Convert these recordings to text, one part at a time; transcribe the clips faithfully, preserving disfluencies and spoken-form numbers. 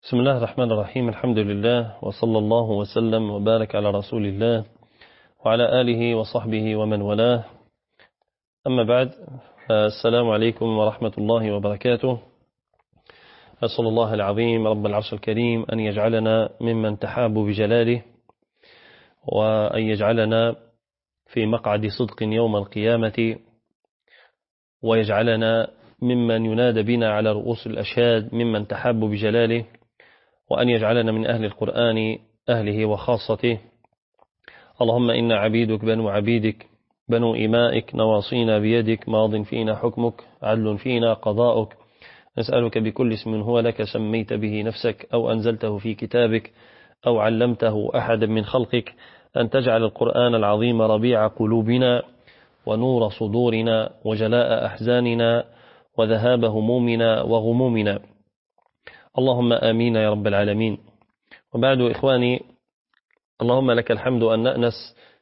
بسم الله الرحمن الرحيم. الحمد لله وصلى الله وسلم وبارك على رسول الله وعلى آله وصحبه ومن والاه. أما بعد، السلام عليكم ورحمة الله وبركاته. أسأل الله العظيم رب العرش الكريم أن يجعلنا ممن تحاب بجلاله، وأن يجعلنا في مقعد صدق يوم القيامة، ويجعلنا ممن ينادى بنا على رؤوس الأشهاد ممن تحاب بجلاله، وأن يجعلنا من أهل القرآن أهله وخاصته. اللهم إنا عبيدك بنو عبيدك بنو إمائك، نواصينا بيدك، ماض فينا حكمك، عدل فينا قضاؤك. نسألك بكل اسم هو لك سميت به نفسك أو أنزلته في كتابك أو علمته أحدا من خلقك، أن تجعل القرآن العظيم ربيع قلوبنا ونور صدورنا وجلاء أحزاننا وذهاب همومنا وغمومنا. اللهم آمين يا رب العالمين. وبعد إخواني، اللهم لك الحمد أن نأنس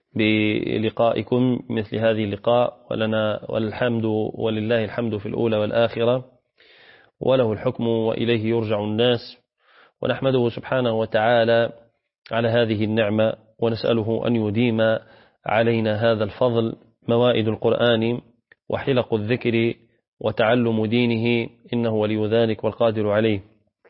بلقائكم مثل هذه اللقاء، ولنا والحمد ولله الحمد في الأولى والآخرة، وله الحكم وإليه يرجع الناس. ونحمده سبحانه وتعالى على هذه النعمة، ونسأله أن يديم علينا هذا الفضل، موائد القرآن وحلق الذكر وتعلم دينه، إنه ولي ذلك والقادر عليه.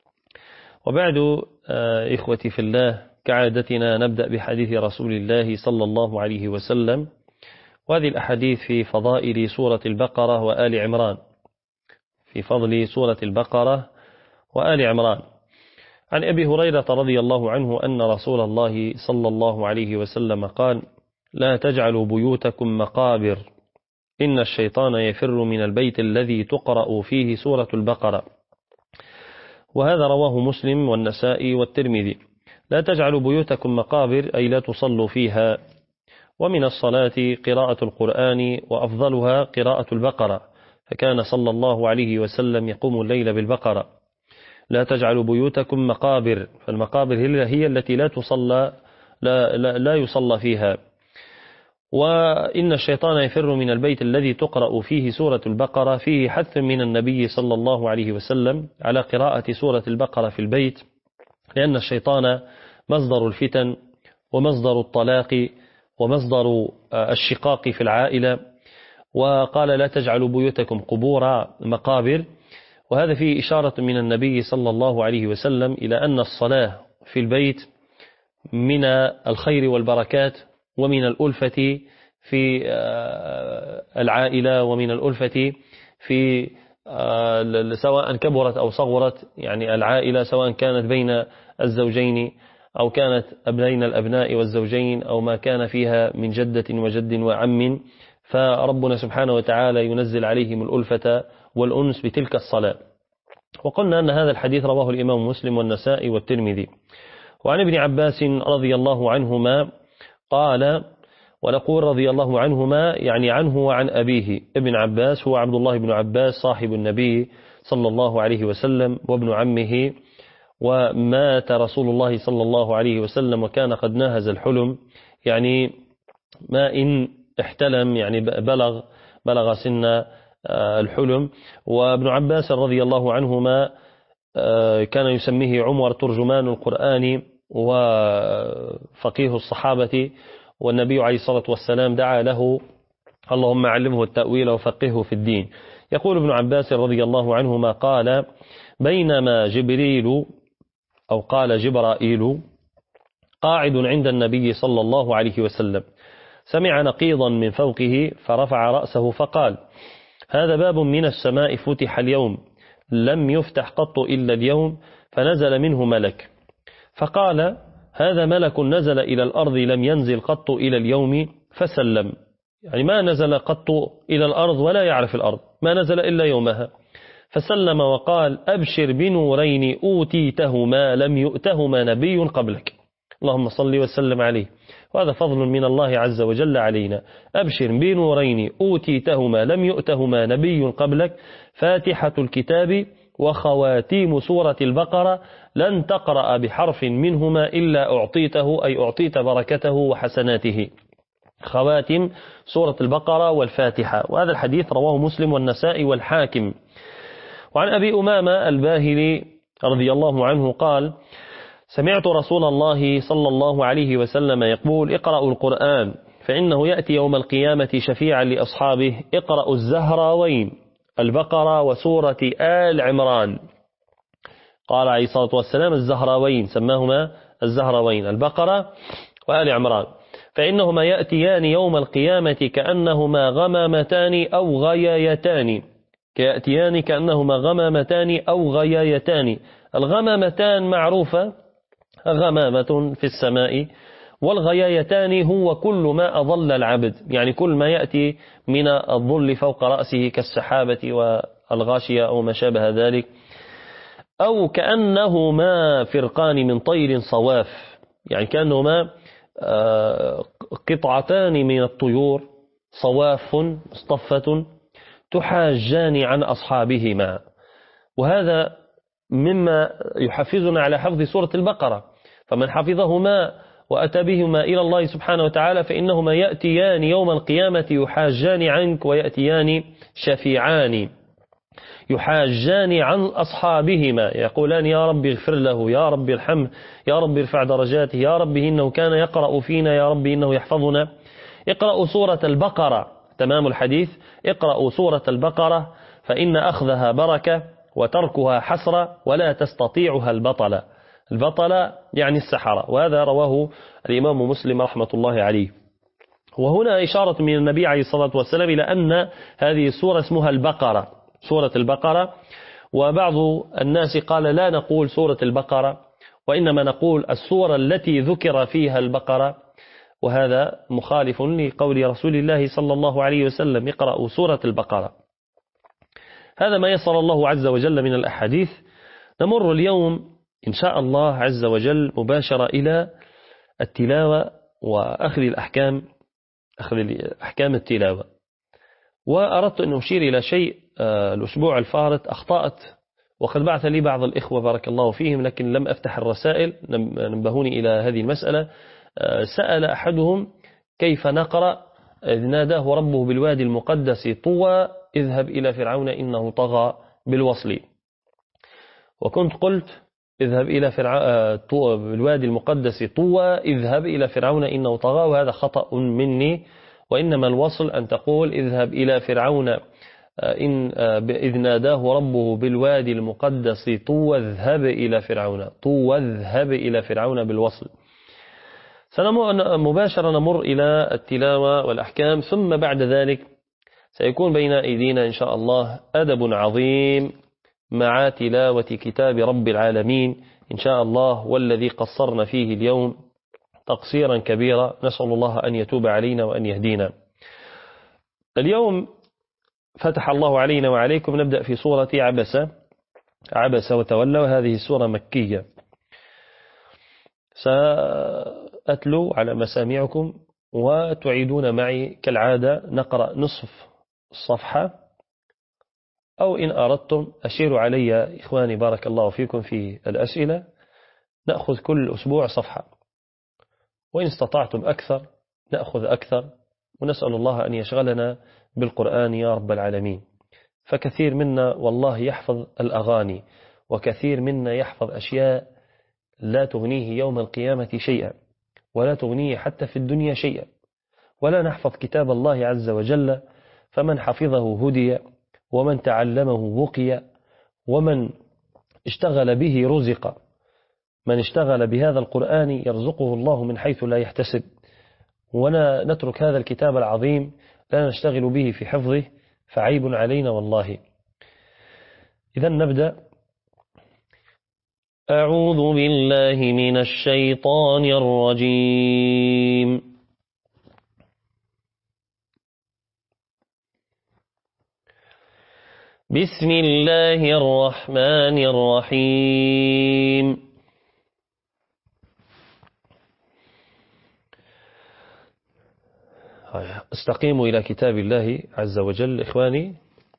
وبعد إخوتي في الله، كعادتنا نبدأ بحديث رسول الله صلى الله عليه وسلم، وهذه الأحاديث في فضائل سورة البقرة وآل عمران، في فضل سورة البقرة وآل عمران. عن أبي هريرة رضي الله عنه أن رسول الله صلى الله عليه وسلم قال: لا تجعلوا بيوتكم مقابر، إن الشيطان يفر من البيت الذي تقرأ فيه سورة البقرة. وهذا رواه مسلم والنسائي والترمذي. لا تجعلوا بيوتكم مقابر أي لا تصلوا فيها. ومن الصلاة قراءة القرآن، وأفضلها قراءة البقرة، فكان صلى الله عليه وسلم يقوم الليل بالبقرة. لا تجعلوا بيوتكم مقابر، فالمقابر هي التي لا تصلى لا, لا, لا يصلى فيها. وإن الشيطان يفر من البيت الذي تقرأ فيه سورة البقرة، فيه حث من النبي صلى الله عليه وسلم على قراءة سورة البقرة في البيت، لأن الشيطان مصدر الفتن ومصدر الطلاق ومصدر الشقاق في العائلة. وقال: لا تجعلوا بيوتكم قبور مقابر. وهذا فيه إشارة من النبي صلى الله عليه وسلم إلى أن الصلاة في البيت من الخير والبركات، ومن الألفة في العائلة، ومن الألفة في سواء كبرت أو صغرت، يعني العائلة سواء كانت بين الزوجين أو كانت بين الأبناء والزوجين، أو ما كان فيها من جدة وجد وعم، فربنا سبحانه وتعالى ينزل عليهم الألفة والأنس بتلك الصلاة. وقلنا أن هذا الحديث رواه الإمام مسلم والنسائي والترمذي. وعن ابن عباس رضي الله عنهما قال، ونقول رضي الله عنهما يعني عنه وعن أبيه. ابن عباس هو عبد الله بن عباس صاحب النبي صلى الله عليه وسلم وابن عمه، ومات رسول الله صلى الله عليه وسلم وكان قد ناهز الحلم، يعني ما إن احتلم، يعني بلغ بلغ سن الحلم. وابن عباس رضي الله عنهما كان يسميه عمر ترجمان القرآن وفقيه الصحابة، والنبي عليه الصلاة والسلام دعا له: اللهم علمه التأويل وفقهه في الدين. يقول ابن عباس رضي الله عنهما قال: بينما جبريل أو قال جبرائيل قاعد عند النبي صلى الله عليه وسلم، سمع نقيضا من فوقه فرفع رأسه فقال: هذا باب من السماء فتح اليوم، لم يفتح قط إلا اليوم، فنزل منه ملك. فقال: هذا ملك نزل إلى الأرض لم ينزل قط إلى اليوم، فسلم، يعني ما نزل قط إلى الأرض ولا يعرف الأرض، ما نزل إلا يومها. فسلم وقال: أبشر بنورين أوتيتهما لم يؤتهما نبي قبلك. اللهم صل وسلم عليه. وهذا فضل من الله عز وجل علينا. أبشر بنورين أوتيتهما لم يؤتهما نبي قبلك، فاتحة الكتاب وخواتيم سورة البقرة، لن تقرأ بحرف منهما إلا أعطيته، أي أعطيت بركته وحسناته. خواتم سورة البقرة والفاتحة. وهذا الحديث رواه مسلم والنسائي والحاكم. وعن أبي أمامة الباهلي رضي الله عنه قال: سمعت رسول الله صلى الله عليه وسلم يقول: اقرأوا القرآن فإنه يأتي يوم القيامة شفيعا لأصحابه. اقرأوا الزهراوين، البقرة وسورة آل عمران. قال عليه الصلاة والسلام: الزهراوين، سماهما الزهراوين، البقرة وآل عمران، فإنهما يأتيان يوم القيامة كأنهما غمامتان أو غيايتان كيأتيان كأنهما غمامتان أو غيايتان. الغمامتان معروفة، غمامة في السماء، والغيايتان هو كل ما أظل العبد، يعني كل ما يأتي من الظل فوق رأسه كالسحابة والغاشية أو ما شابه ذلك. أو كأنهما فرقان من طير صواف، يعني كأنهما قطعتان من الطيور صواف مصطفة تحاجان عن أصحابهما. وهذا مما يحفزنا على حفظ سورة البقرة، فمن حفظهما وأتى بهما إلى الله سبحانه وتعالى فإنهما يأتيان يوم القيامة يحاجان عنك ويأتيان شفيعان، يحاجان عن أصحابهما، يقولان: يا رب اغفر له، يا رب ارحمه، يا رب ارفع درجاته، يا رب إنه كان يقرأ فينا، يا رب إنه يحفظنا. اقرأوا سورة البقرة، تمام الحديث، اقرأوا سورة البقرة فإن أخذها بركة وتركها حسرة ولا تستطيعها البطلة. البطلة يعني السحرة، وهذا رواه الإمام مسلم رحمة الله عليه. وهنا إشارة من النبي عليه الصلاة والسلام إلى أن هذه السورة اسمها البقرة، سورة البقرة. وبعض الناس قال: لا نقول سورة البقرة، وإنما نقول السورة التي ذكر فيها البقرة، وهذا مخالف لقول رسول الله صلى الله عليه وسلم: اقرأوا سورة البقرة. هذا ما يسر الله عز وجل من الأحاديث. نمر اليوم إن شاء الله عز وجل مباشرة إلى التلاوة وأخذ الأحكام، أخذ أحكام التلاوة. وأردت أن أشير إلى شيء الأسبوع الفارط أخطأت، وقد بعث لي بعض الإخوة بارك الله فيهم لكن لم أفتح الرسائل، نبهوني إلى هذه المسألة. سأل أحدهم: كيف نقرأ إذ ناداه ربه بالوادي المقدس طوى اذهب إلى فرعون إنه طغى بالوصل؟ وكنت قلت: اذهب إلى فرعون بالوادي المقدس طوى اذهب إلى فرعون إنه طغى، وهذا خطأ مني، وإنما الوصل أن تقول: اذهب إلى فرعون إن إذ ناداه ربه بالوادي المقدس طوى اذهب إلى فرعون، طوى اذهب إلى فرعون بالوصل. مباشرة نمر إلى التلاوة والأحكام، ثم بعد ذلك سيكون بين أيدينا إن شاء الله أدب عظيم مع تلاوة كتاب رب العالمين إن شاء الله، والذي قصرنا فيه اليوم تقصيرا كبيرا، نسأل الله أن يتوب علينا وأن يهدينا. اليوم فتح الله علينا وعليكم، نبدأ في سورة عبس عبس وتولى، وهذه السورة مكية. سأتلو على مسامعكم وتعيدون معي كالعادة، نقرأ نصف الصفحة، أو إن أردتم أشيروا علي إخواني بارك الله فيكم في الأسئلة، نأخذ كل أسبوع صفحة، وإن استطعتم أكثر نأخذ أكثر، ونسأل الله أن يشغلنا بالقرآن يا رب العالمين. فكثير منا والله يحفظ الأغاني، وكثير منا يحفظ أشياء لا تغنيه يوم القيامة شيئا، ولا تغنيه حتى في الدنيا شيئا، ولا نحفظ كتاب الله عز وجل. فمن حفظه هدي، ومن تعلمه بقي، ومن اشتغل به رزق. من اشتغل بهذا القرآن يرزقه الله من حيث لا يحتسب، ولا نترك هذا الكتاب العظيم لا نشتغل به في حفظه، فعيب علينا والله. إذا نبدأ. أعوذ بالله من الشيطان الرجيم. بسم الله الرحمن الرحيم. استقيموا إلى كتاب الله عز وجل إخواني،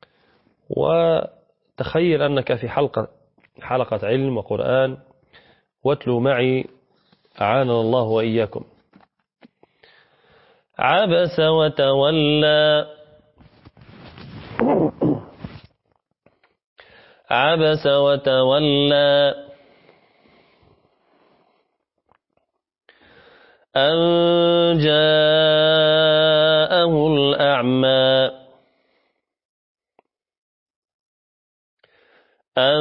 وتخيل أنك في حلقة حلقة علم وقرآن، واتلوا معي أعاننا الله وإياكم. عبس وتولى عبس وتولى أن جاءه الأعمى أن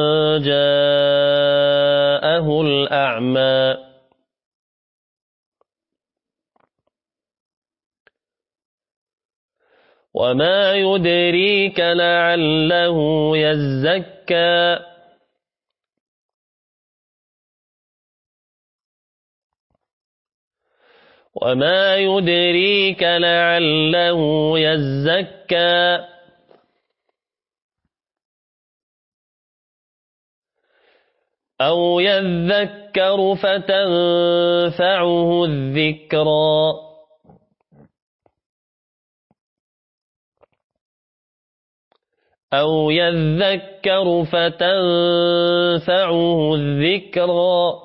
جاءه الأعمى وما يدريك لعله يزكى وما يدريك لعله يزكى أو يذكر فتنفعه الذكرى أو يذكر فتنفعه الذكرى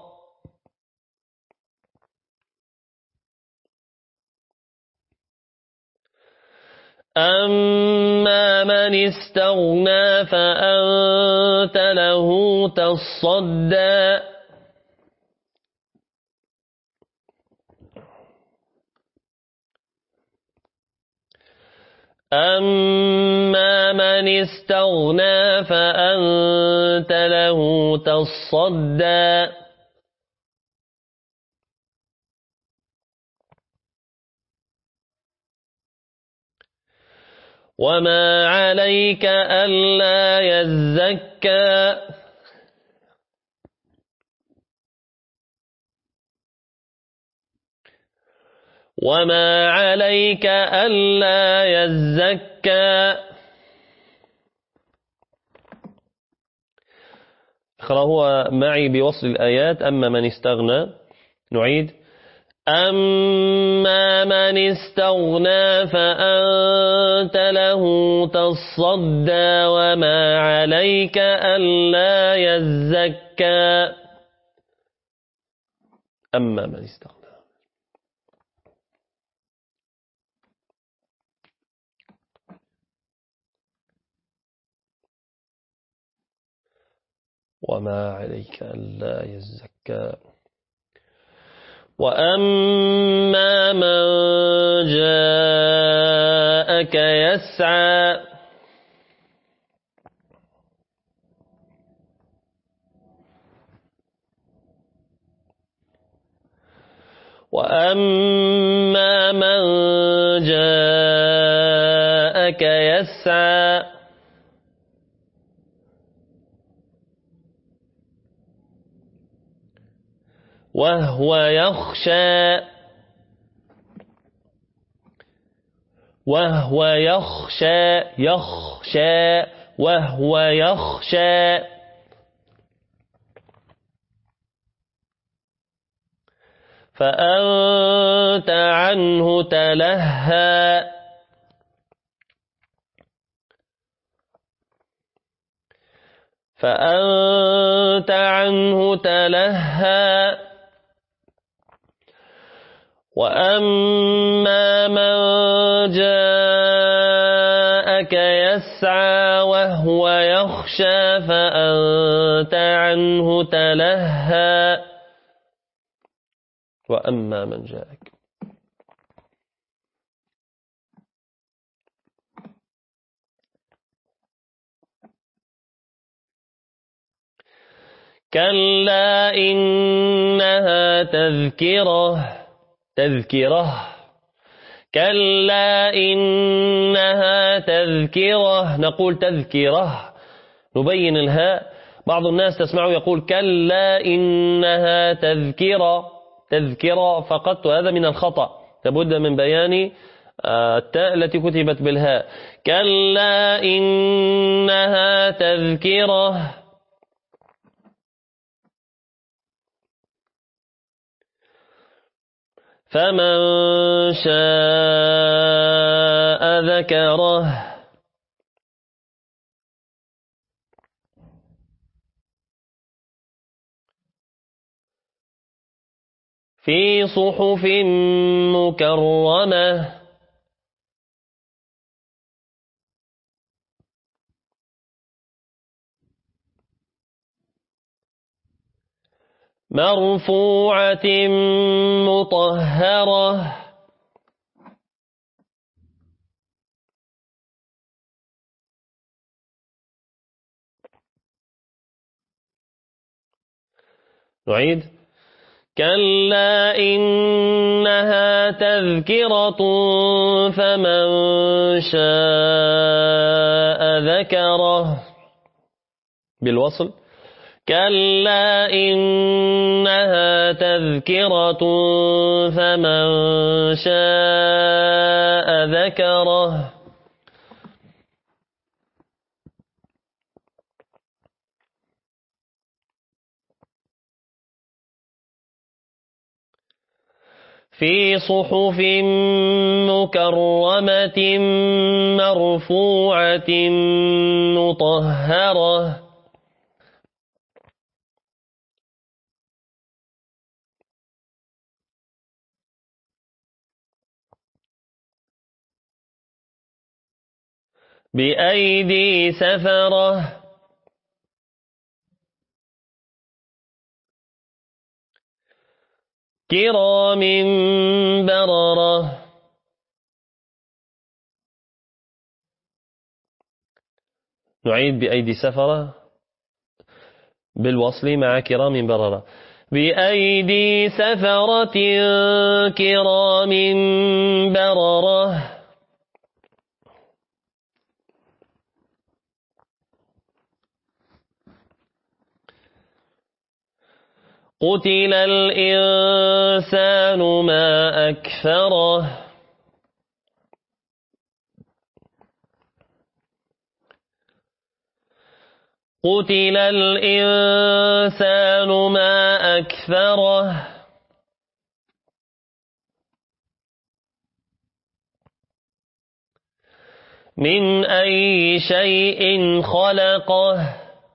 أما من استغنى فأنت له تصدى أما من استغنى فأنت له تصدى وما عليك ألا يزكى وما عليك ألا يزكى اقرأوها معي بوصل الآيات. أما من استغنى، نعيد. أما من استغنى فأنت له تصدى وما عليك ألا يزكى. أما من استغنى. وما عليك ألا يزكى. وأما من جاءك يسعى وأما من جاءك يسعى وهو يخشى وهو يخشى يخشى وهو يخشى فأنت عنه تلهى فأنت عنه تلهى وأما من جاءك يسعى وهو يخشى فأنت عنه تلهى وأما من جاءك كلا إنها تذكرة تذكرة كلا إنها تذكرة. نقول تذكرة، نبين الهاء. بعض الناس تسمعه يقول كلا إنها تذكرة تذكرة فقط، وهذا من الخطأ. لابد من بيان التاء التي كتبت بالهاء. كلا إنها تذكرة فمن شاء ذكره في صحف مكرمة مرفوعة مطهرة. نعيد. كلا إنها تذكرة فمن شاء ذكره بالوصل. كلا إنها تذكرة فمن شاء ذكره. في صحف مكرمة مرفوعة مطهرة. بأيدي سفرة. كرام بررة. نعيد. بأيدي سفرة بالوصل مع كرام بررة. بأيدي سفرة كرام بررة. قتل الإنسان ما أكفره. قتل الإنسان ما أكفره. من أي شيء خلقه.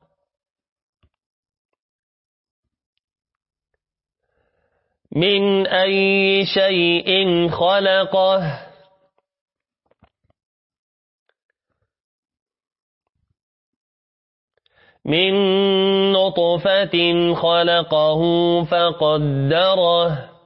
من أي شيء خلقه. من نطفة خلقه فقدره.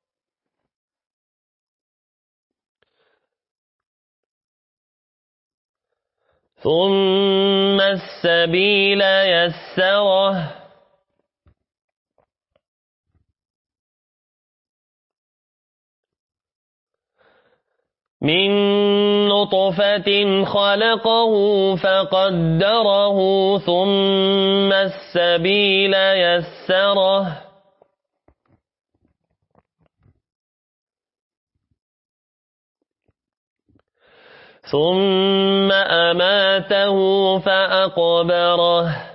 ثم السبيل يسره. من نطفة خلقه فقدره ثم السبيل يسره. ثم أماته فأقبره.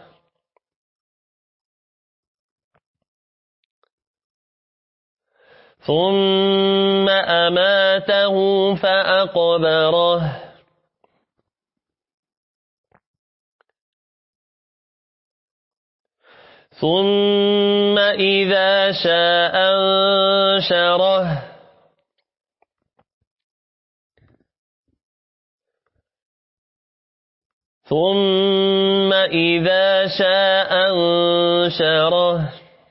ثم أماته فأقبره. ثم إذا شاء أنشره. ثم إذا شاء أنشره.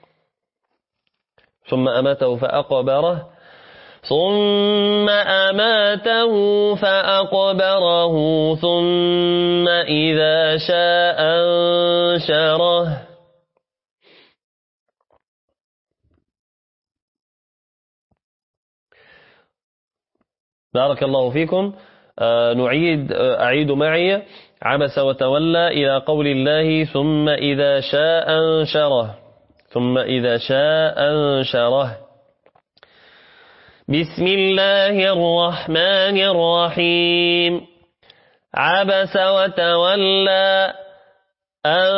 ثم أماته فأقبره. ثم أماته فأقبره. ثم إذا شاء أنشره. بارك الله فيكم. آه نعيد آه أعيد معي. عبس وتولى إلى قول الله ثم إذا شاء أنشره. ثم إذا شاء أنشره. بسم الله الرحمن الرحيم. عبس وتولى أن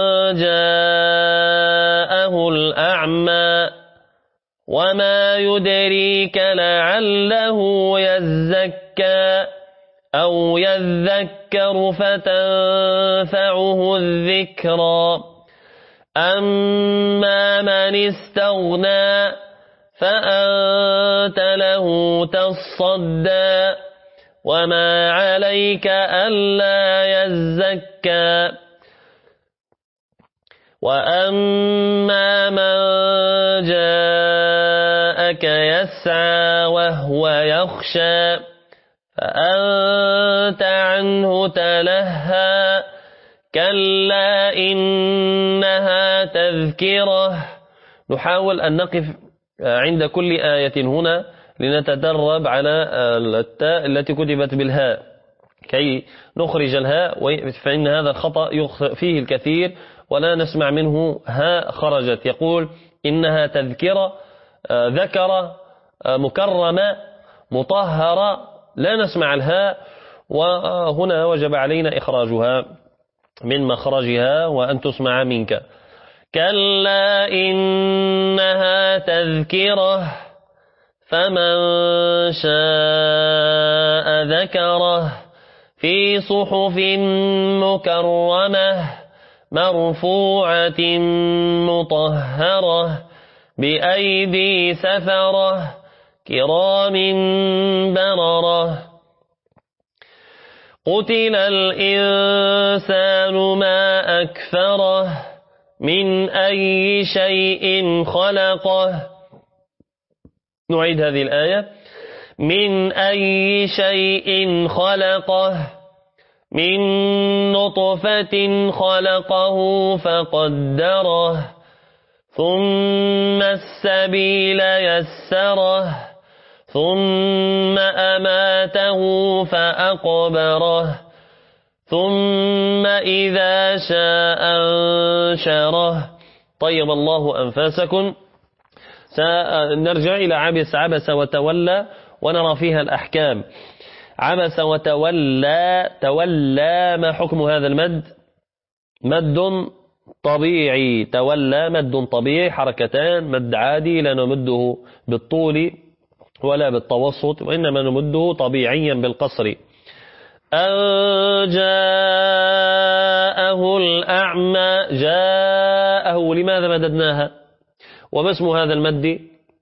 جاءه الأعمى وما يدريك لعله يزكى أو يذكر فتنفعه الذكرى. أما من استغنى فأنت له تصدى وما عليك ألا يزكى. وأما من ربك يسعى وهو يخشى فأنت عنه تلهى كلا إنها تذكرة. نحاول أن نقف عند كل آية هنا لنتدرب على التاء التي كتبت بالهاء كي نخرج الهاء، فإن هذا الخطأ فيه الكثير ولا نسمع منه هاء خرجت. يقول إنها تذكرة، ذكر، مكرمة، مطهرة، لا نسمع الهاء، وهنا وجب علينا إخراجها من مخرجها وأن تسمع منك. كلا إنها تذكرة فمن شاء ذكره في صحف مكرمة مرفوعة مطهرة بأيدي سفرة كرام بررة. قتل الإنسان ما أكفره من أي شيء خلقه. نعيد هذه الآية. من أي شيء خلقه من نطفة خلقه فقدره ثم السبيل يسره ثم أماته فأقبره ثم إذا شاء أنشره. طيب الله أنفاسكم. سنرجع إلى عبس عبس وتولى ونرى فيها الأحكام. عبس وتولى، تولى ما حكم هذا المد؟ مد طبيعي. تولى مد طبيعي، حركتان، مد عادي لا نمده بالطول ولا بالتوسط، وإنما نمده طبيعيا بالقصر. أن جاءه الأعمى، جاءه لماذا مددناها؟ وما اسم هذا المد؟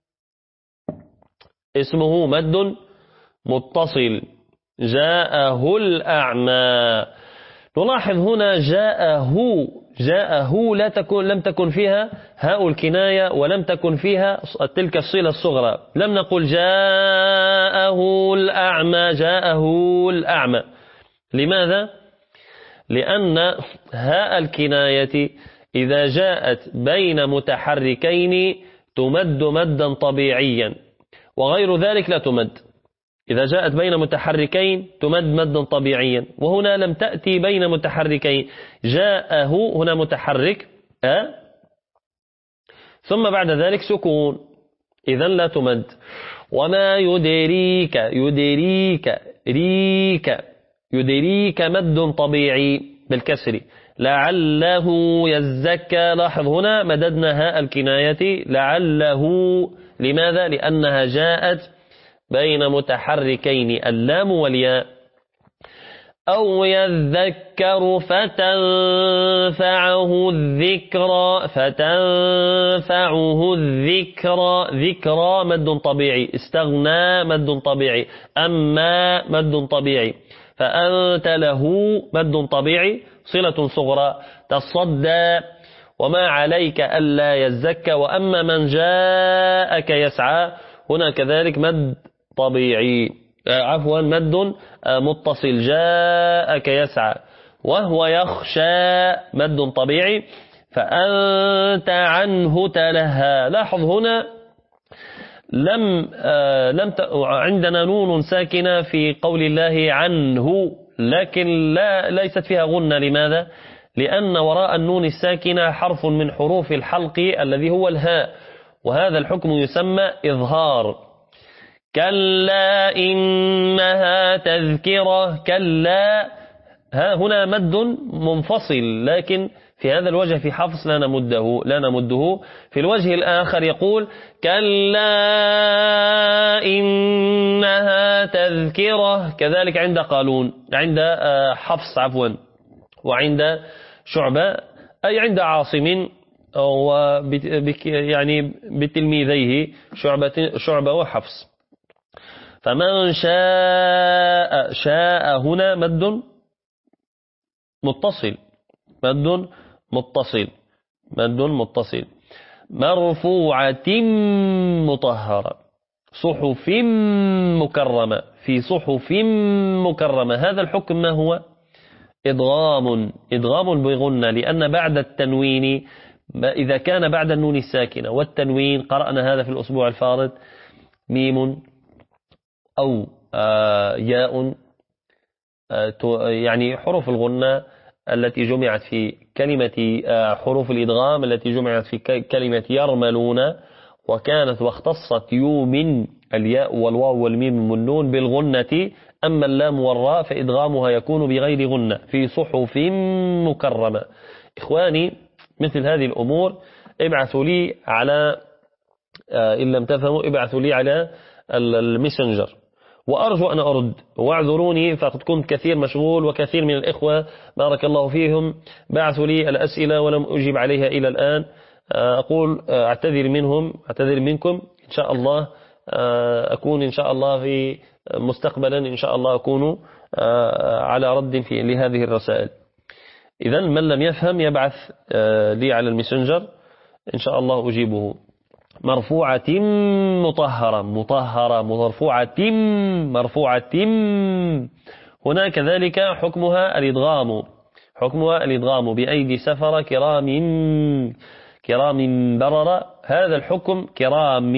اسمه مد متصل. جاءه الأعمى. نلاحظ هنا جاءه، جاءه لا تكون لم تكن فيها هاء الكناية ولم تكن فيها تلك الصلة الصغرى. لم نقل جاءه الأعمى، جاءه الأعمى. لماذا؟ لأن هاء الكناية إذا جاءت بين متحركين تمد مدا طبيعيا، وغير ذلك لا تمد. إذا جاءت بين متحركين تمد مدا طبيعيا، وهنا لم تأتي بين متحركين. جاءه هنا متحرك أ ثم بعد ذلك سكون، إذن لا تمد. وما يدريك، يدريك ريك، يدريك مد طبيعي بالكسر. لعله يزكى. لاحظ هنا مددنا هاء الكناية لعله. لماذا؟ لأنها جاءت بين متحركين اللام والياء. أو يذكر فتنفعه الذكرى، فتنفعه الذكرى. ذكرى مد طبيعي. استغنى مد طبيعي. أما مد طبيعي. فأنت له مد طبيعي صلة صغرى. تصدى وما عليك ألا يزكى. وأما من جاءك يسعى هنا كذلك مد طبيعي، عفوا مد متصل. جاءك يسعى وهو يخشى مد طبيعي. فأنت عنه تلهى. لاحظ هنا لم لم عندنا نون ساكنة في قول الله عنه، لكن لا ليست فيها غنة. لماذا؟ لأن وراء النون الساكنة حرف من حروف الحلق الذي هو الهاء، وهذا الحكم يسمى إظهار. كلا إنها تذكرة. كلا ها هنا مد منفصل، لكن في هذا الوجه في حفص لا نمده لا نمده. في الوجه الآخر يقول كلا إنها تذكرة. كذلك عند قالون، عند حفص عفوا، وعند شعبة، أي عند عاصم يعني بتلميذيه شعبة شعبة وحفص. فمن شاء، شاء هنا مد متصل، مد متصل، مد متصل. مرفوعة مطهرة صحف مكرمة في صحف مكرمة. هذا الحكم ما هو؟ إدغام إدغام بغنة، لأن بعد التنوين إذا كان بعد النون الساكنة والتنوين، قرأنا هذا في الأسبوع الفارط، ميم أو آه ياء آه يعني حروف الغنة التي جمعت في كلمة آه حروف الإدغام التي جمعت في كلمة يرملون، وكانت واختصت يو من الياء والواو والميم والنون بالغنة، أما اللام والراء فإدغامها يكون بغير غنة في صحف مكرمة. إخواني، مثل هذه الأمور ابعثوا لي على إن لم تفهموا ابعثوا لي على الميسنجر، وأرجو أن أرد، واعذروني فقد كنت كثير مشغول، وكثير من الإخوة بارك الله فيهم بعثوا لي الأسئلة ولم أجيب عليها إلى الآن. أقول أعتذر منهم أعتذر منكم. إن شاء الله أكون إن شاء الله في مستقبلا إن شاء الله أكون على رد في لهذه الرسائل. إذن من لم يفهم يبعث لي على الميسنجر إن شاء الله أجيبه. مرفوعة مطهرة مطهرة مرفوعة مرفوعة. هنا كذلك حكمها الإدغام حكمها الإدغام بأيدي سفر كرام كرام بررة. هذا الحكم كرام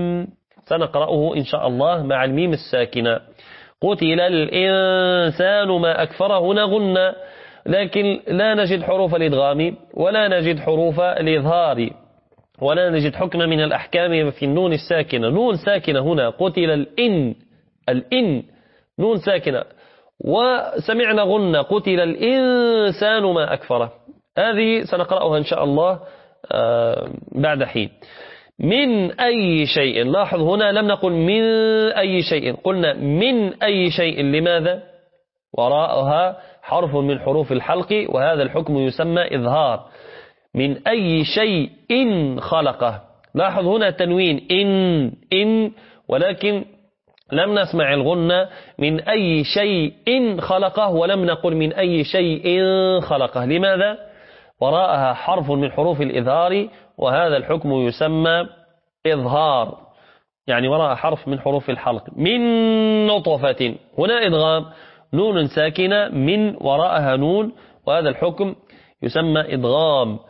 سنقرأه إن شاء الله مع الميم الساكنة. قتل الإنسان ما أكفره، هنا غنى، لكن لا نجد حروف الإدغام ولا نجد حروف الإظهار ولا نجد حكم من الأحكام في النون الساكنة. نون ساكنة هنا، قتل الإن الإن نون ساكنة، وسمعنا غنى قتل الإنسان ما أكفره. هذه سنقرأها إن شاء الله بعد حين. من أي شيء، لاحظ هنا لم نقل من أي شيء، قلنا من أي شيء. لماذا؟ وراءها حرف من حروف الحلق، وهذا الحكم يسمى إظهار. من أي شيء إن خلقه، لاحظ هنا تنوين إن إن، ولكن لم نسمع الغنة من أي شيء إن خلقه، ولم نقل من أي شيء خلقه. لماذا؟ وراءها حرف من حروف الإظهار، وهذا الحكم يسمى إظهار، يعني وراء حرف من حروف الحلق. من نطفة، هنا إدغام، نون ساكنة من وراءها نون، وهذا الحكم يسمى إدغام.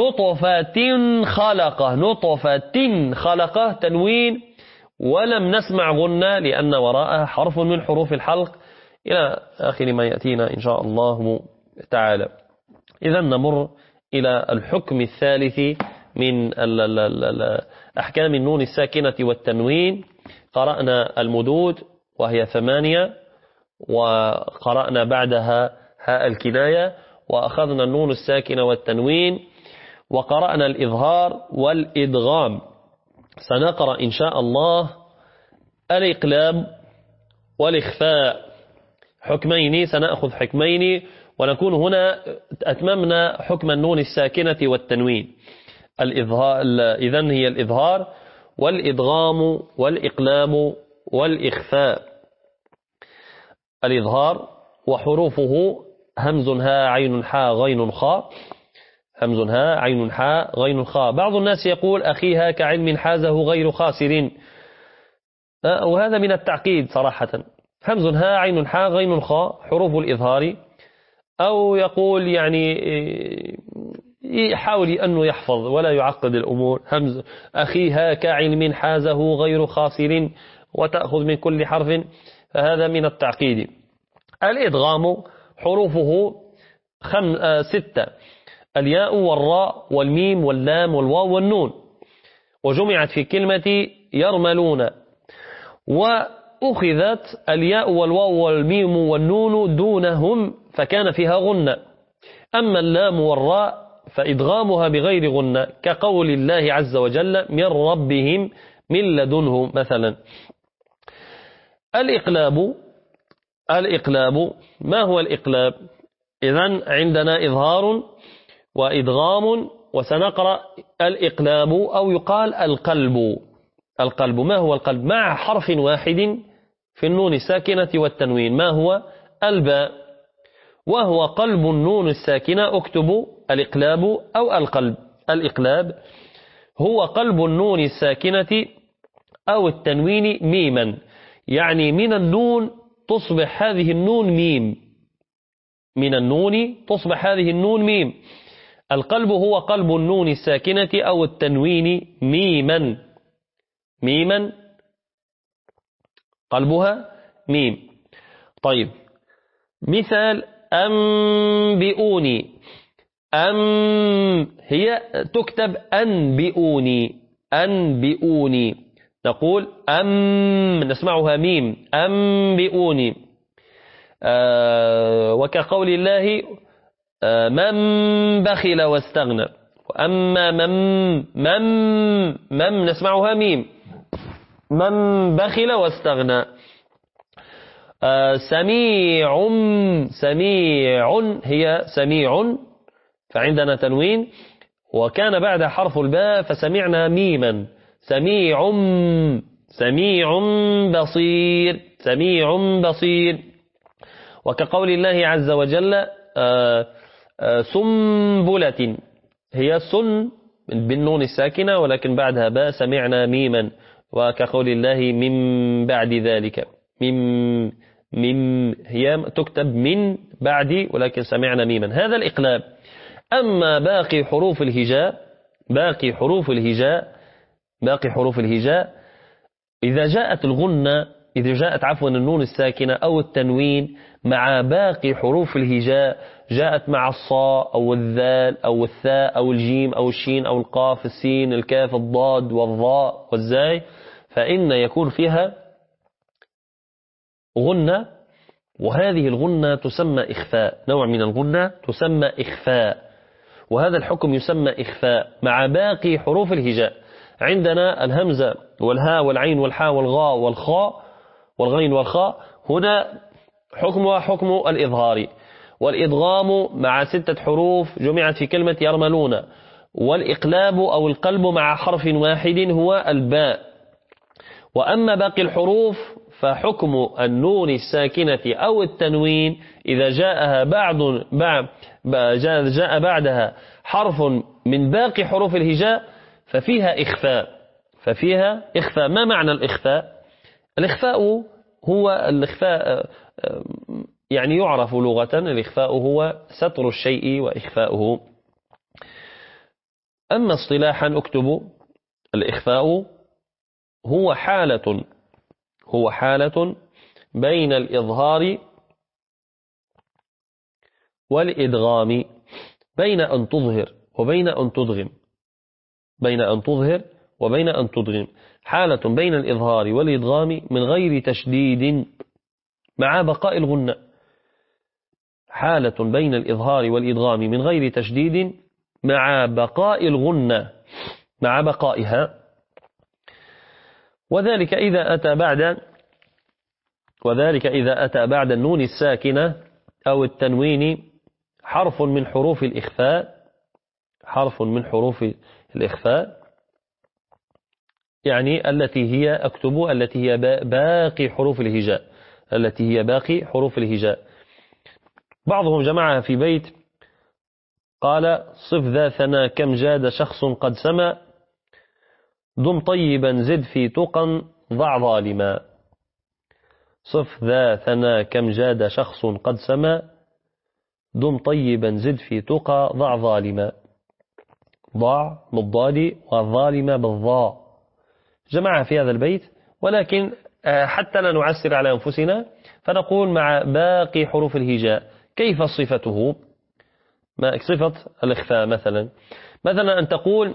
نطفة خلقه نطفة خلقه تنوين، ولم نسمع غنة لأن وراءها حرف من حروف الحلق، إلى آخر ما يأتينا إن شاء الله تعالى. إذا نمر إلى الحكم الثالث من أحكام النون الساكنة والتنوين. قرأنا المدود وهي ثمانية، وقرأنا بعدها هاء الكناية، وأخذنا النون الساكنة والتنوين، وقرأنا الإظهار والإدغام. سنقرأ إن شاء الله الإقلاب والإخفاء، حكمين، سنأخذ حكمين، ونكون هنا أتممنا حكم النون الساكنة والتنوين. الإظهار إذن هي الإظهار والإدغام والإقلاب والإخفاء. الإظهار وحروفه همز ها عين حاء غين خاء، همز ها عين حاء غين خاء. بعض الناس يقول أخيها كعلم حازه غير خاسر، وهذا من التعقيد صراحة. همز ها عين حاء غين خاء حروف الإظهار، أو يقول يعني يحاول أنه يحفظ ولا يعقد الأمور. همز أخيها كعلم حازه غير خاسر، وتأخذ من كل حرف، فهذا من التعقيد. الإدغام حروفه خم... آه ستة، الياء والراء والميم واللام والواو والنون، وجمعت في كلمة يرملون، وأخذت الياء والواو والميم والنون دونهم فكان فيها غنة. أما اللام والراء فإدغامها بغير غنة، كقول الله عز وجل من ربهم من لدنه مثلا. الإقلاب الإقلاب ما هو الإقلاب؟ إذن عندنا إظهار وإدغام، وسنقرأ الإقلاب أو يقال القلب. القلب ما هو القلب؟ مع حرف واحد في النون الساكنة والتنوين، ما هو؟ الباء، وهو قلب النون الساكنة. اكتبوا الإقلاب أو القلب. الإقلاب هو قلب النون الساكنة أو التنوين ميما، يعني من النون تصبح هذه النون ميم، من النون تصبح هذه النون ميم. القلب هو قلب النون الساكنة أو التنوين ميما، ميما قلبها ميم. طيب مثال أنبئوني، أم هي تكتب أنبئوني، أنبئوني، نقول أم نسمعها ميم، أنبئوني. آه وكقول الله آه من بخل واستغنى، أما من من من نسمعها ميم، من بخل واستغنى. آه سميع، سميع هي سميع فعندنا تنوين وكان بعد حرف الباء فسمعنا ميما، سميع، سميع بصير، سميع بصير. وكقول الله عز وجل آه آه سنبلة، هي سن بالنون الساكنة ولكن بعدها باء سمعنا ميما. وكقول الله من بعد ذلك، من من هي تكتب من بعد ولكن سمعنا ميما، هذا الإقلاب. أما باقي حروف الهجاء، باقي حروف الهجاء، باقي حروف الهجاء إذا جاءت الغنة، إذا جاءت عفوا النون الساكنة أو التنوين مع باقي حروف الهجاء، جاءت مع الصاء أو الذال أو الثاء أو الجيم أو الشين أو القاف السين الكاف الضاد والظاء والزاي، فإن يكون فيها غنة، وهذه الغنة تسمى إخفاء، نوع من الغنة تسمى إخفاء، وهذا الحكم يسمى إخفاء مع باقي حروف الهجاء. عندنا الهمزة والهاء والعين والحاء والغاء والخاء والغين والخاء، هنا حكمها حكم الإظهار، والإدغام مع ستة حروف جمعت في كلمة يرملون، والإقلاب أو القلب مع حرف واحد هو الباء. وأما باقي الحروف فحكم النون الساكنة أو التنوين إذا جاءها بعد جاء بعدها حرف من باقي حروف الهجاء ففيها إخفاء، ففيها إخفاء. ما معنى الإخفاء؟ الإخفاء هو الإخفاء يعني يعرف لغة، الإخفاء هو ستر الشيء وإخفاؤه. أما اصطلاحا اكتبوا الإخفاء هو حالة، هو حالة بين الإظهار والإدغام، بين أن تظهر وبين أن تدغم، بين أن تظهر وبين أن تدغم، حالة بين الإظهار والإدغام من غير تشديد مع بقاء الغنة، حالة بين الإظهار والإدغام من غير تشديد مع بقاء الغنة، مع بقائها. وذلك إذا أتى بعد وذلك إذا أتى بعد النون الساكنة أو التنوين حرف من حروف الإخفاء، حرف من حروف الإخفاء يعني التي هي أكتب التي هي باقي حروف الهجاء، التي هي باقي حروف الهجاء. بعضهم جمعها في بيت قال صف ذا ثنا كم جاد شخص قد سما، دم طيبا زد في تقى ضع ظالما. صف ذا ثنا كم جاد شخص قد سما، دم طيبا زد في تقى ضع ظالما. ضع بالضاد والظالم بالضاء، جمعها في هذا البيت. ولكن حتى لا نعسر على أنفسنا فنقول مع باقي حروف الهجاء كيف صفته، ما صفة الإخفاء مثلا مثلا أن تقول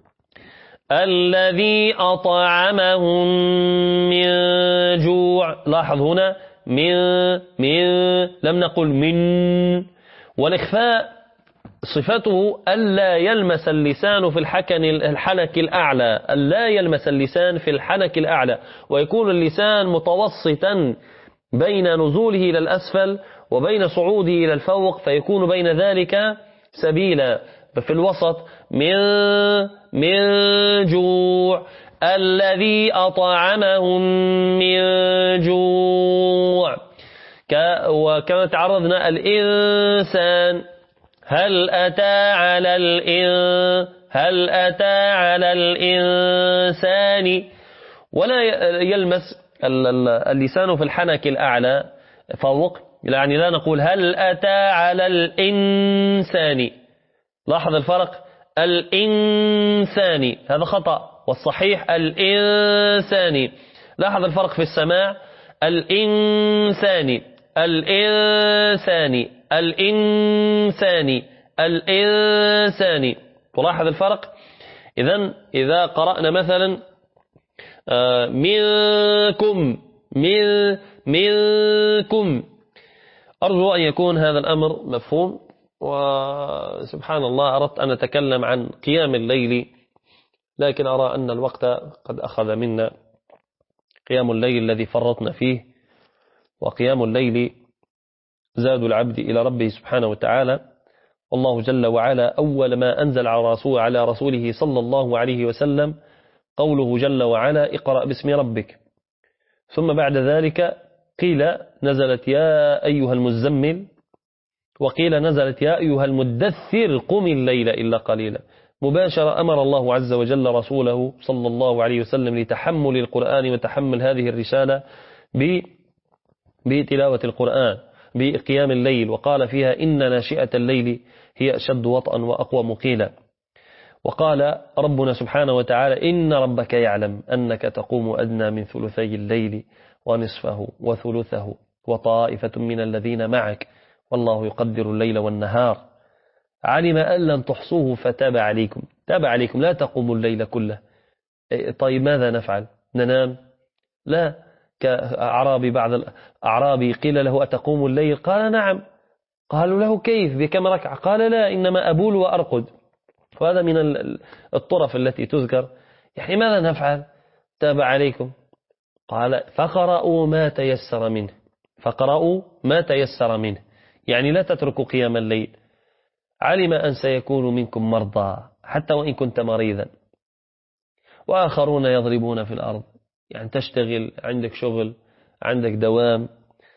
الذي أطعمهم من جوع. لاحظ هنا من من لم نقل من. والإخفاء صفته ألا يلمس اللسان في الحكن الحنك الأعلى، ألا يلمس اللسان في الحنك الأعلى، ويكون اللسان متوسطا بين نزوله إلى الأسفل وبين صعوده إلى الفوق، فيكون بين ذلك سبيلا في الوسط. من من جوع، الذي أطعمهم من جوع. وكما تعرضنا الإنسان، هل أتى على الإنسان، هل أتى على الإنسان، ولا يلمس اللسان في الحنك الأعلى فوق، يعني لا نقول هل أتى على الإنسان. لاحظ الفرق، الإنسان هذا خطأ، والصحيح الإنسان. لاحظ الفرق في السماع، الإنسان الإنسان الإنسان الإنسان. تلاحظ الفرق. إذن إذا قرأنا مثلا منكم من منكم، أرجو أن يكون هذا الأمر مفهوم. وسبحان الله أردت أن أتكلم عن قيام الليل، لكن أرى أن الوقت قد أخذ منا. قيام الليل الذي فرطنا فيه، وقيام الليل زاد العبد إلى ربه سبحانه وتعالى. والله جل وعلا أول ما أنزل على رسول على رسوله صلى الله عليه وسلم قوله جل وعلا اقرأ باسم ربك، ثم بعد ذلك قيل نزلت يا أيها المزمل، وقيل نزلت يا أيها المدثر قم الليل إلا قليلا. مباشرة أمر الله عز وجل رسوله صلى الله عليه وسلم لتحمل القرآن وتحمل هذه الرسالة بتلاوة القرآن بقيام الليل، وقال فيها إن ناشئة الليل هي أشد وطئا وأقوى مقيلا. وقال ربنا سبحانه وتعالى إن ربك يعلم أنك تقوم أدنى من ثلثي الليل ونصفه وثلثه وطائفة من الذين معك والله يقدر الليل والنهار علم أن لن تحصوه فتاب عليكم. تاب عليكم، لا تقوموا الليل كله. طيب ماذا نفعل؟ ننام؟ لا. كأعرابي بعض الأعرابي قيل له أتقوم الليل؟ قال نعم. قالوا له كيف بكم ركعة؟ قال لا، إنما أبول وأرقد. وهذا من الطرف التي تذكر. يعني ماذا نفعل؟ تاب عليكم. قال فقرأوا ما تيسر منه، فقرأوا ما تيسر منه، يعني لا تتركوا قيام الليل. علم أن سيكون منكم مرضى حتى وإن كنت مريضا، وآخرون يضربون في الأرض، يعني تشتغل، عندك شغل، عندك دوام،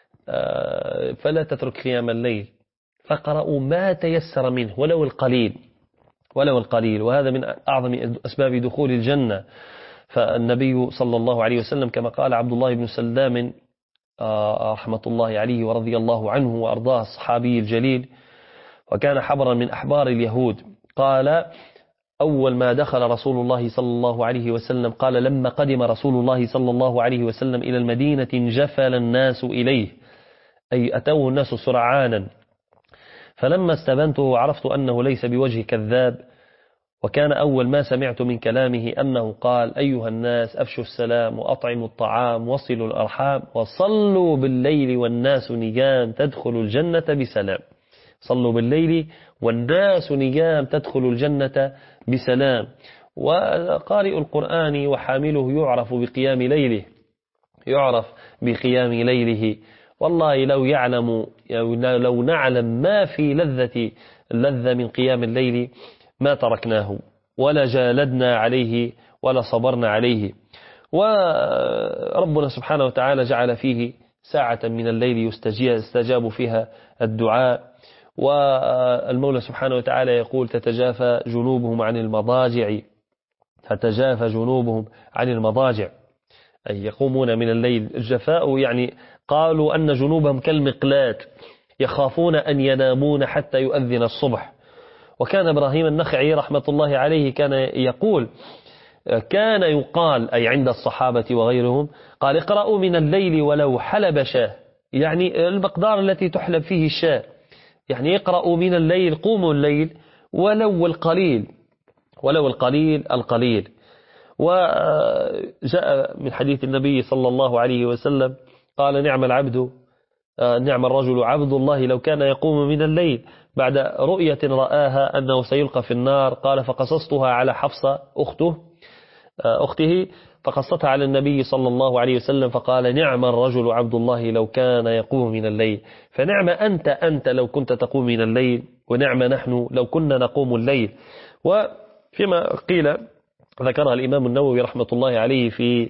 فلا تترك قيام الليل. فقرأوا ما تيسر منه ولو القليل، ولو القليل. وهذا من أعظم أسباب دخول الجنة. فالنبي صلى الله عليه وسلم كما قال عبد الله بن سلام رحمة الله عليه ورضي الله عنه وأرضاه الصحابي الجليل، وكان حبرا من أحبار اليهود، قال أول ما دخل رسول الله صلى الله عليه وسلم قال لما قدم رسول الله صلى الله عليه وسلم إلى المدينة انجفل الناس إليه، أي أتوه الناس سرعانا. فلما استبنته وعرفت أنه ليس بوجه كذاب، وكان أول ما سمعت من كلامه أنه قال أيها الناس أفشوا السلام وأطعموا الطعام وصلوا الأرحام وصلوا بالليل والناس نيام تدخلوا الجنة بسلام. صلوا بالليل والناس نيام تدخلوا الجنة بسلام. وقارئ القرآن وحامله يعرف بقيام ليله، يعرف بقيام ليله. والله لو يعلم لو نعلم ما في لذة اللذة من قيام الليل ما تركناه ولا جالدنا عليه ولا صبرنا عليه. وربنا سبحانه وتعالى جعل فيه ساعة من الليل يستجاب فيها الدعاء. والمولى سبحانه وتعالى يقول تتجافى جنوبهم عن المضاجع، تتجافى جنوبهم عن المضاجع، أي يقومون من الليل. الجفاء يعني قالوا أن جنوبهم كالمقلات يخافون أن ينامون حتى يؤذن الصبح. وكان إبراهيم النخعي رحمة الله عليه كان يقول كان يقال أي عند الصحابة وغيرهم قال اقرأوا من الليل ولو حلب شاه، يعني المقدار التي تحلب فيه الشاه، يعني اقرأوا من الليل قوموا الليل ولو القليل، ولو القليل القليل. وجاء من حديث النبي صلى الله عليه وسلم قال نعم العبد نعم الرجل عبد الله لو كان يقوم من الليل، بعد رؤية رآها أنه سيلقى في النار. قال فقصصتها على حفصة أخته أخته فقصتها على النبي صلى الله عليه وسلم فقال نعم الرجل عبد الله لو كان يقوم من الليل. فنعم أنت أنت لو كنت تقوم من الليل، ونعم نحن لو كنا نقوم الليل. وفيما قيل ذكرها الإمام النووي رحمة الله عليه في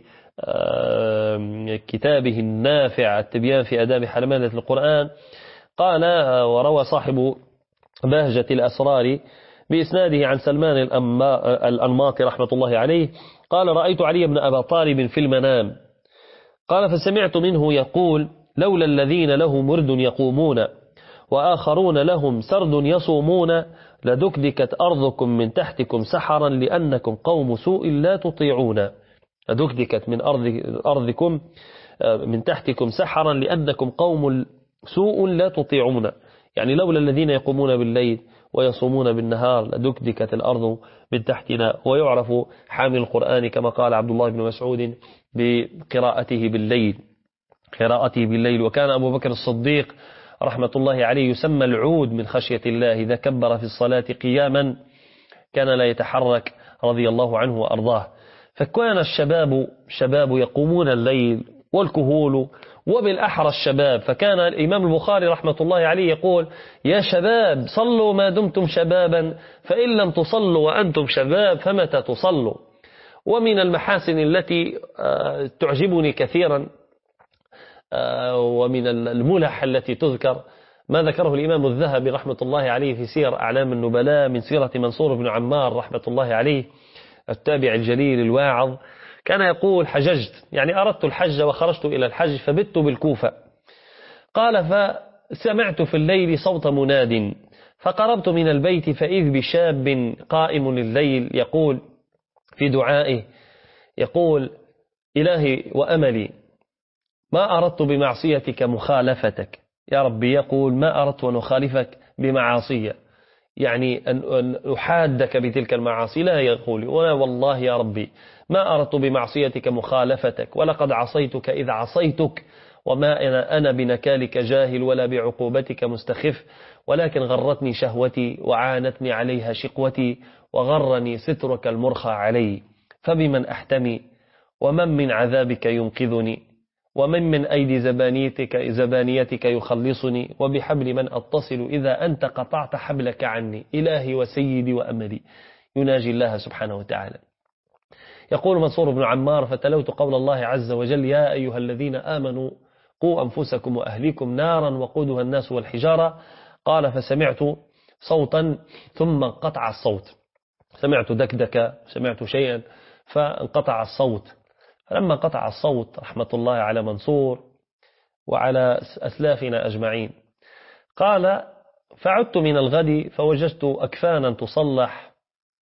كتابه النافع التبيان في آداب حملة القرآن، قال وروى صاحب بهجة الأسرار بإسناده عن سلمان الأنماطي رحمة الله عليه قال رأيت علي بن أبي طالب في المنام، قال فسمعت منه يقول لولا الذين له مرد يقومون وآخرون لهم سرد يصومون لدكدكت أرضكم من تحتكم سحرا لأنكم قوم سوء لا تطيعون. لدكدكت من أرض أرضكم من تحتكم سحرا لأنكم قوم سوء لا تطيعون، يعني لولا الذين يقومون بالليل ويصومون بالنهار لدكدكت الأرض من تحتنا. ويعرف حامل القرآن كما قال عبد الله بن مسعود بقراءته بالليل قراءته بالليل. وكان أبو بكر الصديق رحمة الله عليه يسمى العود من خشية الله، إذا كبر في الصلاة قياما كان لا يتحرك رضي الله عنه وأرضاه. فكان الشباب شباب يقومون الليل والكهول وبالأحرى الشباب. فكان الإمام البخاري رحمة الله عليه يقول يا شباب صلوا ما دمتم شبابا فإن لم تصلوا وأنتم شباب فمتى تصلوا. ومن المحاسن التي تعجبني كثيرا ومن الملح التي تذكر ما ذكره الإمام الذهبي رحمة الله عليه في سير أعلام النبلاء من سيرة منصور بن عمار رحمة الله عليه التابع الجليل الواعظ. كان يقول حججت، يعني أردت الحج وخرجت إلى الحج فبت بالكوفة. قال فسمعت في الليل صوت مناد فقربت من البيت فإذ بشاب قائم الليل يقول في دعائه يقول إلهي وأملي ما أردت بمعصيتك مخالفتك، يا ربي يقول ما أردت أن أخالفك بمعاصية، يعني أن أحادك بتلك المعاصي. لا يقول ولا والله يا ربي ما أردت بمعصيتك مخالفتك ولقد عصيتك إذ عصيتك وما أنا, أنا بنكالك جاهل ولا بعقوبتك مستخف، ولكن غرتني شهوتي وعانتني عليها شقوتي وغرني سترك المرخى علي، فبمن أحتمي ومن من عذابك ينقذني ومن من أيدي زبانيتك, زبانيتك يخلصني وبحبل من أتصل إذا أنت قطعت حبلك عني إلهي وسيدي وأملي. يناجي الله سبحانه وتعالى. يقول منصور بن عمار فتلوت قول الله عز وجل يا أيها الذين آمنوا قوا أنفسكم وأهليكم نارا وقودها الناس والحجارة. قال فسمعت صوتا ثم انقطع الصوت، سمعت دكدك سمعت شيئا فانقطع الصوت. فلما قطع الصوت رحمة الله على منصور وعلى أسلافنا أجمعين قال فعدت من الغد فوجدت أكفانا تصلح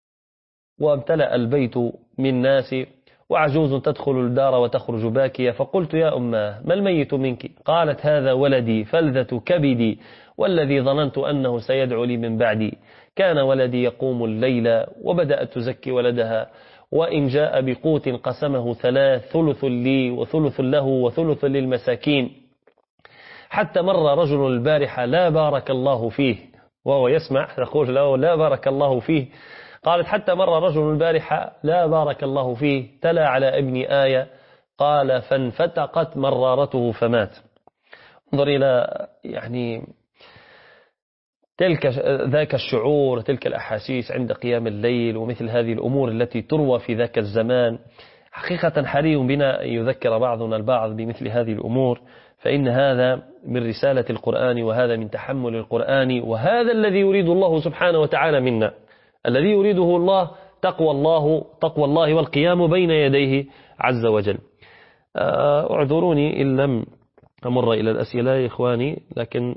وامتلأ البيت من ناس وعجوز تدخل الدار وتخرج باكية، فقلت يا أماه ما الميت منك؟ قالت هذا ولدي فلذة كبدي والذي ظننت أنه سيدعو لي من بعدي، كان ولدي يقوم الليل وبدأت تزكي ولدها وإن جاء بقوت قسمه ثلاث ثلث لي وثلث له وثلث للمساكين، حتى مر رجل البارحة لا بارك الله فيه وهو يسمع يقول له لا بارك الله فيه. قالت حتى مر رجل البارحة لا بارك الله فيه تلا على ابن آية قال فانفتقت مرارته فمات. انظر إلى يعني تلك ذاك الشعور تلك الأحاسيس عند قيام الليل ومثل هذه الأمور التي تروى في ذاك الزمان. حقيقة حري بنا أن يذكر بعضنا البعض بمثل هذه الأمور، فإن هذا من رسالة القرآن وهذا من تحمل القرآن، وهذا الذي يريد الله سبحانه وتعالى منا، الذي يريده الله تقوى الله تقوى الله والقيام بين يديه عز وجل. اعذروني إن لم أمر إلى الأسئلة يا إخواني، لكن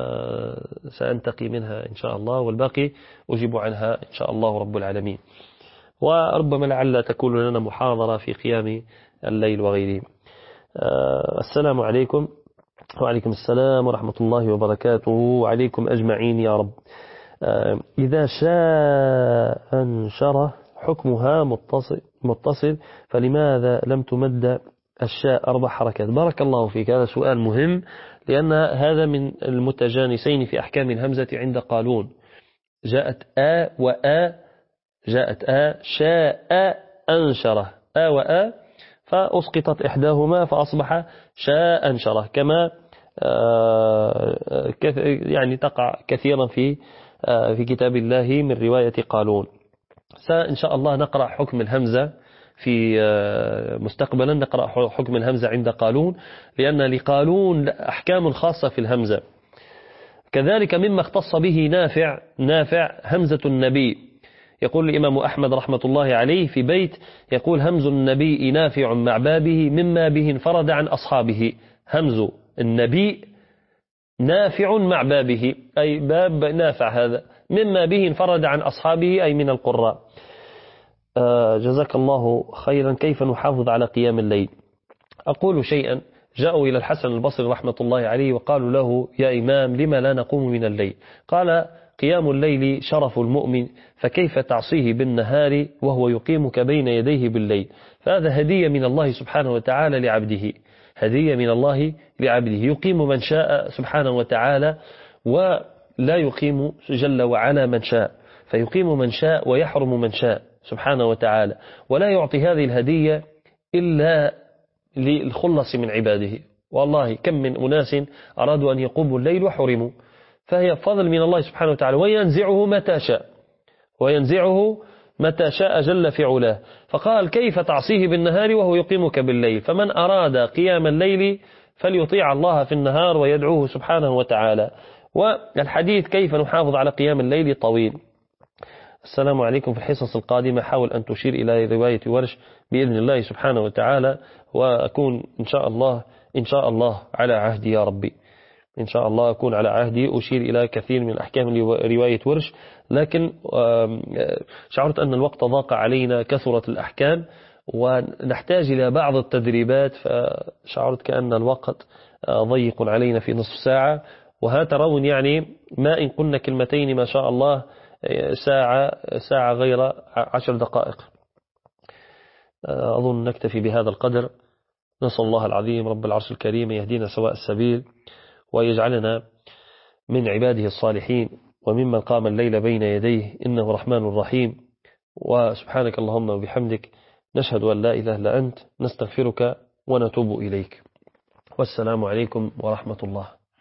سأنتقي منها إن شاء الله والباقي أجيب عنها إن شاء الله رب العالمين، وربما لعل تكون لنا محاضرة في قيام الليل وغيره. السلام عليكم. وعليكم السلام ورحمة الله وبركاته وعليكم أجمعين يا رب. إذا شاء أنشره حكمها متصل, متصل فلماذا لم تمد الشاء أربع حركات؟ بارك الله فيك، هذا سؤال مهم، لأن هذا من المتجانسين في أحكام الهمزة عند قالون. جاءت آ وآ جاءت آ شاء أنشره آ وآ فأسقطت إحداهما فأصبح شاء أنشره، كما يعني تقع كثيرا في في كتاب الله من رواية قالون. سإن شاء الله نقرأ حكم الهمزة في مستقبلا، نقرأ حكم الهمزة عند قالون، لأن لقالون أحكام خاصة في الهمزة. كذلك مما اختص به نافع نافع همزة النبي. يقول الإمام أحمد رحمة الله عليه في بيت يقول: همز النبي نافع مع بابه مما به انفرد عن أصحابه. همز النبي نافع مع بابه، أي باب نافع هذا، مما به انفرد عن أصحابه أي من القراء. آه جزاك الله خيرا. كيف نحافظ على قيام الليل؟ أقول شيئا. جاءوا إلى الحسن البصري رحمة الله عليه وقالوا له: يا إمام لما لا نقوم من الليل؟ قال: قيام الليل شرف المؤمن، فكيف تعصيه بالنهار وهو يقيمك بين يديه بالليل؟ فهذا هدية من الله سبحانه وتعالى لعبده، هدية من الله لعبده، يقيم من شاء سبحانه وتعالى ولا يقيم جل وعلا من شاء، فيقيم من شاء ويحرم من شاء سبحانه وتعالى، ولا يعطي هذه الهدية إلا للخلص من عباده. والله كم من أناس أرادوا أن يقوموا الليل وحرموا، فهي فضل من الله سبحانه وتعالى، وينزعه متى شاء، وينزعه متى شاء جل في علاه. فقال: كيف تعصيه بالنهار وهو يقيمك بالليل؟ فمن أراد قيام الليل فليطيع الله في النهار ويدعوه سبحانه وتعالى. والحديث كيف نحافظ على قيام الليل طويل. السلام عليكم. في الحصص القادمة حاول أن تشير إلى رواية ورش بإذن الله سبحانه وتعالى، وأكون إن شاء الله إن شاء الله على عهدي يا ربي، إن شاء الله أكون على عهدي أشير إلى كثير من الأحكام رواية ورش، لكن شعرت أن الوقت ضاق علينا، كثرت الأحكام ونحتاج إلى بعض التدريبات، فشعرت كأن الوقت ضيق علينا في نصف ساعة. وها ترون يعني ما إن قلنا كلمتين ما شاء الله ساعة ساعة غير عشر دقائق. أظن نكتفي بهذا القدر. نسأل الله العظيم رب العرش الكريم يهدينا سواء السبيل، ويجعلنا من عباده الصالحين، وممن قام الليل بين يديه إنه رحمن رحيم. وسبحانك اللهم وبحمدك، نشهد أن لا إله إلا أنت، نستغفرك ونتوب إليك. والسلام عليكم ورحمة الله.